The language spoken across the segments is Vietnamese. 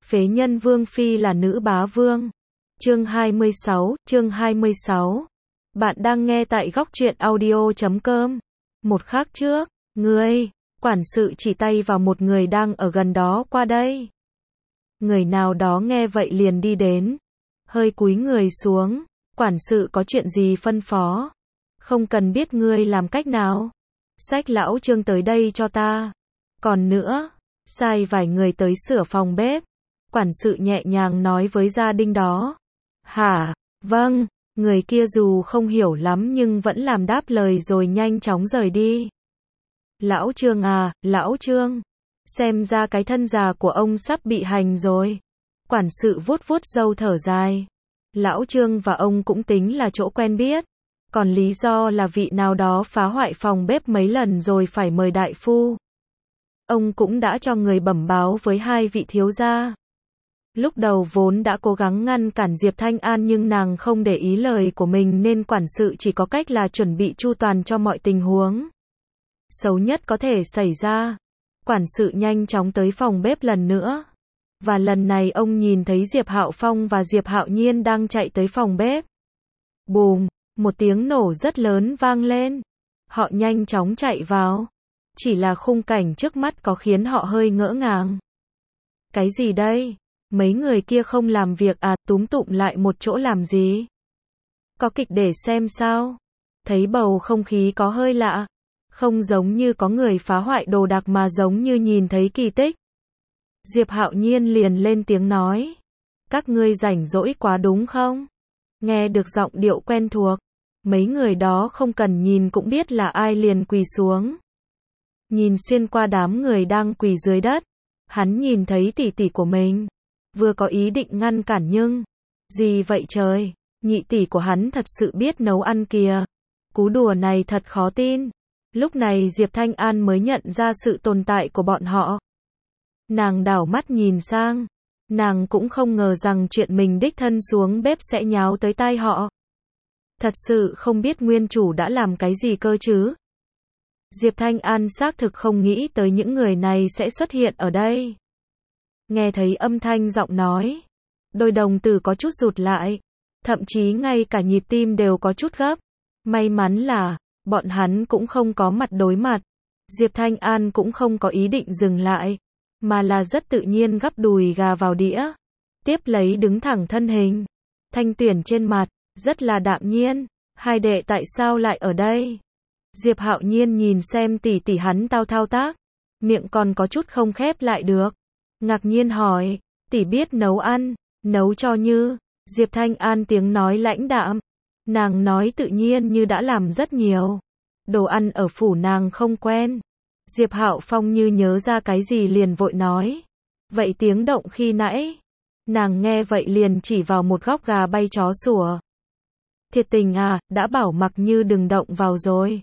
Phế nhân vương phi là nữ bá vương. Chương 26. Bạn đang nghe tại góc truyện audio.com. Một khắc trước, ngươi, quản sự chỉ tay vào một người đang ở gần đó qua đây. Người nào đó nghe vậy liền đi đến, hơi cúi người xuống, quản sự có chuyện gì phân phó? Không cần biết ngươi làm cách nào. Xách lão Trương tới đây cho ta. Còn nữa, sai vài người tới sửa phòng bếp. Quản sự nhẹ nhàng nói với gia đình đó. Hả, vâng, người kia dù không hiểu lắm nhưng vẫn làm đáp lời rồi nhanh chóng rời đi. Lão Trương à, lão Trương, xem ra cái thân già của ông sắp bị hành rồi. Quản sự vuốt vuốt râu thở dài. Lão Trương và ông cũng tính là chỗ quen biết. Còn lý do là vị nào đó phá hoại phòng bếp mấy lần rồi phải mời đại phu. Ông cũng đã cho người bẩm báo với hai vị thiếu gia. Lúc đầu vốn đã cố gắng ngăn cản Diệp Thanh An nhưng nàng không để ý lời của mình nên quản sự chỉ có cách là chuẩn bị chu toàn cho mọi tình huống xấu nhất có thể xảy ra. Quản sự nhanh chóng tới phòng bếp lần nữa. Và lần này ông nhìn thấy Diệp Hạo Phong và Diệp Hạo Nhiên đang chạy tới phòng bếp. Bùm, một tiếng nổ rất lớn vang lên. Họ nhanh chóng chạy vào. Chỉ là khung cảnh trước mắt có khiến họ hơi ngỡ ngàng. Cái gì đây? Mấy người kia không làm việc à, túm tụm lại một chỗ làm gì? Có kịch để xem sao? Thấy bầu không khí có hơi lạ. Không giống như có người phá hoại đồ đạc mà giống như nhìn thấy kỳ tích. Diệp Hạo Nhiên liền lên tiếng nói. Các ngươi rảnh rỗi quá đúng không? Nghe được giọng điệu quen thuộc. Mấy người đó không cần nhìn cũng biết là ai liền quỳ xuống. Nhìn xuyên qua đám người đang quỳ dưới đất. Hắn nhìn thấy tỷ tỷ của mình. Vừa có ý định ngăn cản nhưng. Gì vậy trời? Nhị tỷ của hắn thật sự biết nấu ăn kìa. Cú đùa này thật khó tin. Lúc này Diệp Thanh An mới nhận ra sự tồn tại của bọn họ. Nàng đảo mắt nhìn sang. Nàng cũng không ngờ rằng chuyện mình đích thân xuống bếp sẽ nháo tới tai họ. Thật sự không biết nguyên chủ đã làm cái gì cơ chứ. Diệp Thanh An xác thực không nghĩ tới những người này sẽ xuất hiện ở đây. Nghe thấy âm thanh giọng nói. Đôi đồng tử có chút rụt lại. Thậm chí ngay cả nhịp tim đều có chút gấp. May mắn là, bọn hắn cũng không có mặt đối mặt. Diệp Thanh An cũng không có ý định dừng lại. Mà là rất tự nhiên gắp đùi gà vào đĩa. Tiếp lấy đứng thẳng thân hình. Thanh tuyển trên mặt, rất là đạm nhiên. Hai đệ tại sao lại ở đây? Diệp Hạo Nhiên nhìn xem tỷ tỷ hắn thao tác. Miệng còn có chút không khép lại được. Ngạc nhiên hỏi, tỷ biết nấu ăn, nấu cho như. Diệp Thanh An tiếng nói lãnh đạm. Nàng nói tự nhiên như đã làm rất nhiều. Đồ ăn ở phủ nàng không quen. Diệp Hạo Phong như nhớ ra cái gì liền vội nói. Vậy tiếng động khi nãy. Nàng nghe vậy liền chỉ vào một góc gà bay chó sủa. Thiệt tình à, đã bảo Mặc Như đừng động vào rồi.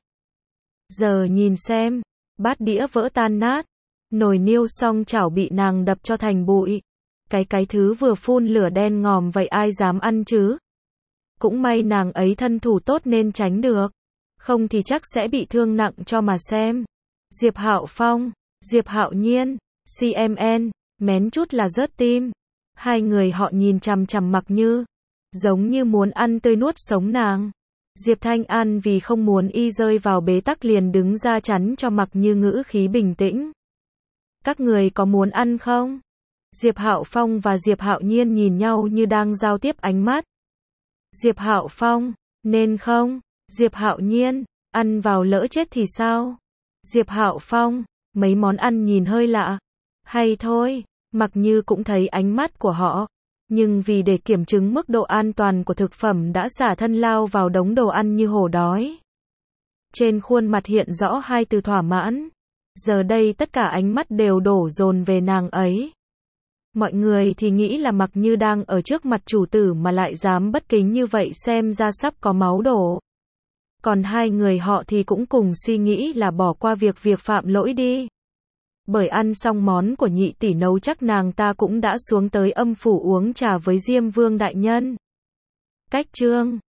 Giờ nhìn xem, bát đĩa vỡ tan nát. Nồi niêu song chảo bị nàng đập cho thành bụi. Cái thứ vừa phun lửa đen ngòm vậy ai dám ăn chứ? Cũng may nàng ấy thân thủ tốt nên tránh được. Không thì chắc sẽ bị thương nặng cho mà xem. Diệp Hạo Phong, Diệp Hạo Nhiên, CMN, mén chút là rớt tim. Hai người họ nhìn chằm chằm Mặc Như. Giống như muốn ăn tươi nuốt sống nàng. Diệp Thanh An vì không muốn y rơi vào bế tắc liền đứng ra chắn cho Mặc Như ngữ khí bình tĩnh. Các người có muốn ăn không? Diệp Hạo Phong và Diệp Hạo Nhiên nhìn nhau như đang giao tiếp ánh mắt. Diệp Hạo Phong, nên không? Diệp Hạo Nhiên, ăn vào lỡ chết thì sao? Diệp Hạo Phong, mấy món ăn nhìn hơi lạ. Hay thôi, Mặc Như cũng thấy ánh mắt của họ. Nhưng vì để kiểm chứng mức độ an toàn của thực phẩm đã xả thân lao vào đống đồ ăn như hổ đói. Trên khuôn mặt hiện rõ hai từ thỏa mãn. Giờ đây tất cả ánh mắt đều đổ dồn về nàng ấy. Mọi người thì nghĩ là Mặc Như đang ở trước mặt chủ tử mà lại dám bất kính như vậy xem ra sắp có máu đổ. Còn hai người họ thì cũng cùng suy nghĩ là bỏ qua việc phạm lỗi đi. Bởi ăn xong món của nhị tỷ nấu chắc nàng ta cũng đã xuống tới âm phủ uống trà với Diêm Vương đại nhân. Cách chương